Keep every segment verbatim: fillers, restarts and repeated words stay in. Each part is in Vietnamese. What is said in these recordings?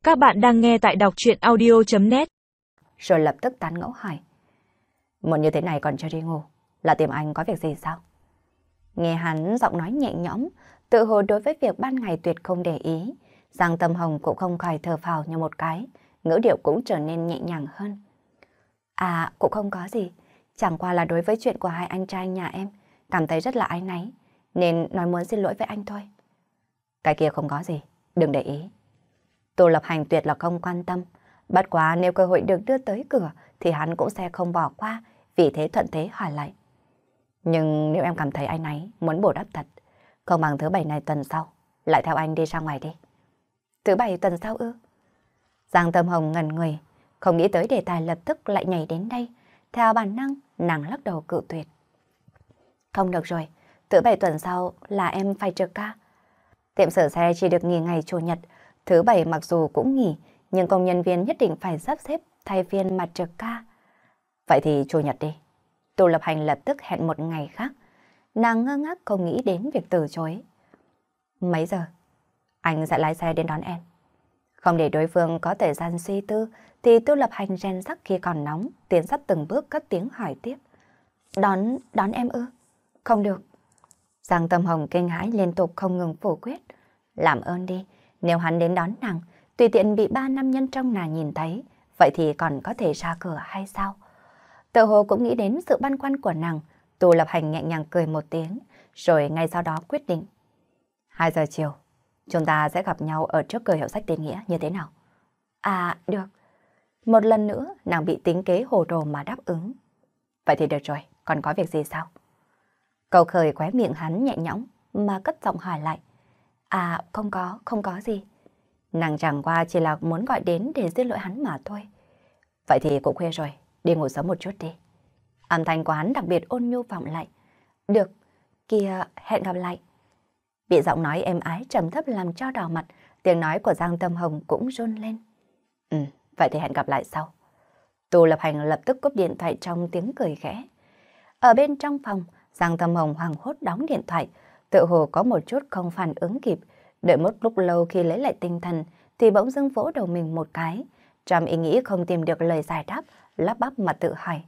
Các bạn đang nghe tại đọc truyện audio chấm net. Rồi lập tức tán ngẫu hỏi. Muộn như thế này còn chưa đi ngủ, là tìm anh có việc gì sao? Nghe hắn giọng nói nhẹ nhõm, tự hồ đối với việc ban ngày tuyệt không để ý, Giang Tâm Hồng cũng không khỏi thở phào như một cái, ngữ điệu cũng trở nên nhẹ nhàng hơn. À, cũng không có gì, chẳng qua là đối với chuyện của hai anh trai nhà em, cảm thấy rất là áy náy, nên nói muốn xin lỗi với anh thôi. Cái kia không có gì, đừng để ý. Tô Lập Hành tuyệt là không quan tâm, bất quá nếu cơ hội được đưa tới cửa thì hắn cũng sẽ không bỏ qua, vì thế thuận thế hỏi lại. Nhưng nếu em cảm thấy áy náy, muốn bổ đắp thật, không bằng thứ bảy này tuần sau, lại theo anh đi ra ngoài đi. Thứ bảy tuần sau ư? Giang Tâm Hồng ngẩn người, không nghĩ tới đề tài lập tức lại nhảy đến đây. Theo bản năng, nàng lắc đầu cự tuyệt. Không được rồi, thứ bảy tuần sau là em phải trực ca. Tiệm sửa xe chỉ được nghỉ ngày Chủ nhật, thứ bảy mặc dù cũng nghỉ, nhưng công nhân viên nhất định phải sắp xếp thay phiên mặt trực ca. Vậy thì Chủ nhật đi. Tô Lập Hành lập tức hẹn một ngày khác. Nàng ngơ ngác không nghĩ đến việc từ chối. Mấy giờ? Anh sẽ lái xe đến đón em. Không để đối phương có thời gian suy tư, thì Tô Lập Hành rèn sắc khi còn nóng, tiến sắt từng bước cất tiếng hỏi tiếp. Đón, đón em ư? Không được. Giang Tâm Hồng kinh hãi liên tục không ngừng phủ quyết. Làm ơn đi, nếu hắn đến đón nàng, tùy tiện bị ba nam nhân trong nàng nhìn thấy, vậy thì còn có thể ra cửa hay sao? Tự hồ cũng nghĩ đến sự băn khoăn của nàng, Tô Lập Hành nhẹ nhàng cười một tiếng, rồi ngay sau đó quyết định. Hai giờ chiều, chúng ta sẽ gặp nhau ở trước cửa hiệu sách Tín Nghĩa như thế nào? À, được. Một lần nữa, nàng bị tính kế hồ đồ mà đáp ứng. Vậy thì được rồi, còn có việc gì sao? Câu khởi khóe miệng hắn nhẹ nhõm mà cất giọng hỏi lại. À, không có, không có gì. Nàng chẳng qua chỉ là muốn gọi đến để xin lỗi hắn mà thôi. Vậy thì cũng khuya rồi, đi ngủ sớm một chút đi. Âm thanh của hắn đặc biệt ôn nhu vọng lại. Được, kìa, hẹn gặp lại. Bị giọng nói êm ái trầm thấp làm cho đỏ mặt, tiếng nói của Giang Tâm Hồng cũng run lên. Ừ, vậy thì hẹn gặp lại sau. Tô Lập Hành lập tức cúp điện thoại trong tiếng cười khẽ. Ở bên trong phòng, Giang Tâm Hồng hoảng hốt đóng điện thoại, tự hồ có một chút không phản ứng kịp. Đợi một lúc lâu khi lấy lại tinh thần, thì bỗng dưng vỗ đầu mình một cái. Trong ý nghĩ không tìm được lời giải đáp, lắp bắp mà tự hỏi.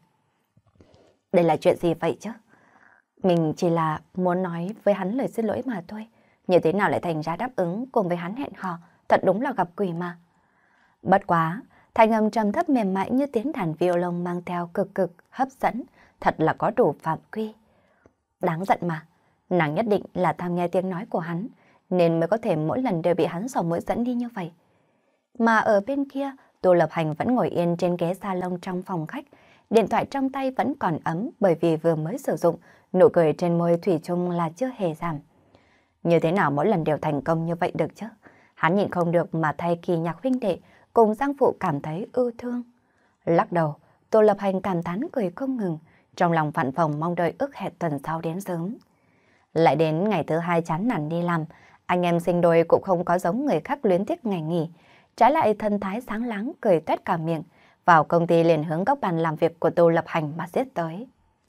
Đây là chuyện gì vậy chứ? Mình chỉ là muốn nói với hắn lời xin lỗi mà thôi. Như thế nào lại thành ra đáp ứng cùng với hắn hẹn hò, thật đúng là gặp quỷ mà. Bất quá, thanh âm trầm thấp mềm mại như tiếng đàn violon mang theo cực cực hấp dẫn, thật là có đủ phạm quy. Đáng giận mà, nàng nhất định là tham nghe tiếng nói của hắn, nên mới có thể mỗi lần đều bị hắn sò mũi dẫn đi như vậy. Mà ở bên kia, Tô Lập Hành vẫn ngồi yên trên ghế salon trong phòng khách, điện thoại trong tay vẫn còn ấm bởi vì vừa mới sử dụng, nụ cười trên môi thủy chung là chưa hề giảm. Như thế nào mỗi lần đều thành công như vậy được chứ? Hắn nhịn không được mà thay Kỳ Nhạc huynh đệ cùng Giang Phụ cảm thấy ưu thương. Lắc đầu, Tô Lập Hành cảm thán cười không ngừng, trong lòng vạn phòng mong đợi ước hẹn tuần sau đến sớm. Lại đến ngày thứ hai chán nản đi làm, anh em sinh đôi cũng không có giống người khác luyến tiếc ngày nghỉ, trái lại thân thái sáng láng cười tuét cả miệng, vào công ty liền hướng góc bàn làm việc của Tô Lập Hành mà giết tới.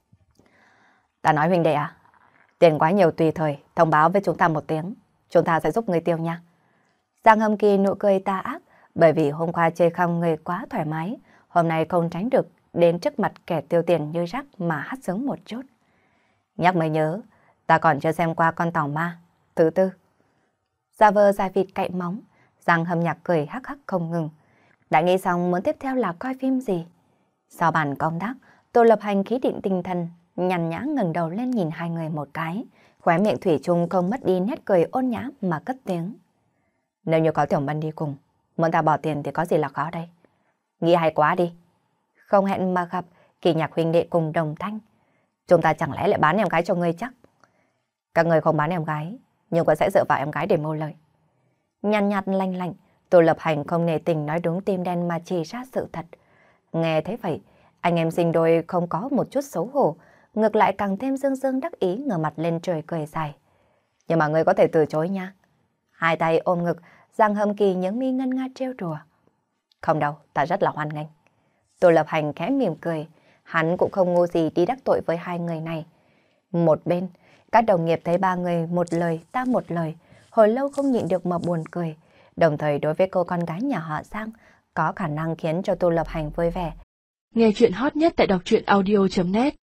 Ta nói huynh đệ à, tiền quá nhiều tùy thời, thông báo với chúng ta một tiếng, chúng ta sẽ giúp người tiêu nha. Giang Hâm Kỳ nụ cười tà ác, bởi vì hôm qua chơi không người quá thoải mái, hôm nay không tránh được đến trước mặt kẻ tiêu tiền như rác mà hát sướng một chút. Nhắc mới nhớ, ta còn chưa xem qua con tàu ma, thứ tư. Giả vờ dài vịt cậy móng, Giang Hâm Nhạc cười hắc hắc không ngừng. Đã nghĩ xong muốn tiếp theo là coi phim gì? Sau bàn công tác, Tô Lập Hành khí định tinh thần, nhàn nhã ngẩng đầu lên nhìn hai người một cái, khóe miệng thủy chung không mất đi nét cười ôn nhã mà cất tiếng. Nếu như có Tiểu Mân đi cùng, muốn ta bỏ tiền thì có gì là khó đây? Nghĩ hay quá đi. Không hẹn mà gặp, Kỳ Nhạc huynh đệ cùng Đồng Thanh. Chúng ta chẳng lẽ lại bán em gái cho ngươi chắc? Các người không bán em gái, nhưng cũng sẽ dựa vào em gái để mưu lợi. Nhàn nhạt lanh lạnh, Tô Lập Hành không nề tình nói đúng tim đen mà chỉ ra sự thật. Nghe thế vậy, anh em sinh đôi không có một chút xấu hổ, ngược lại càng thêm dương dương đắc ý ngửa mặt lên trời cười dài. Nhưng mà ngươi có thể từ chối nha. Hai tay ôm ngực, Giang Hâm Kỳ nhướng mi ngân nga trêu đùa. Không đâu, ta rất là hoan nghênh. Tô Lập Hành khẽ mỉm cười, hắn cũng không ngu gì đi đắc tội với hai người này. Một bên, các đồng nghiệp thấy ba người một lời ta một lời, hồi lâu không nhịn được mà buồn cười, Đồng thời đối với cô con gái nhà họ Giang, có khả năng khiến cho Tô Lập Hành vui vẻ. Nghe chuyện hot nhất tại đọc truyện audio chấm net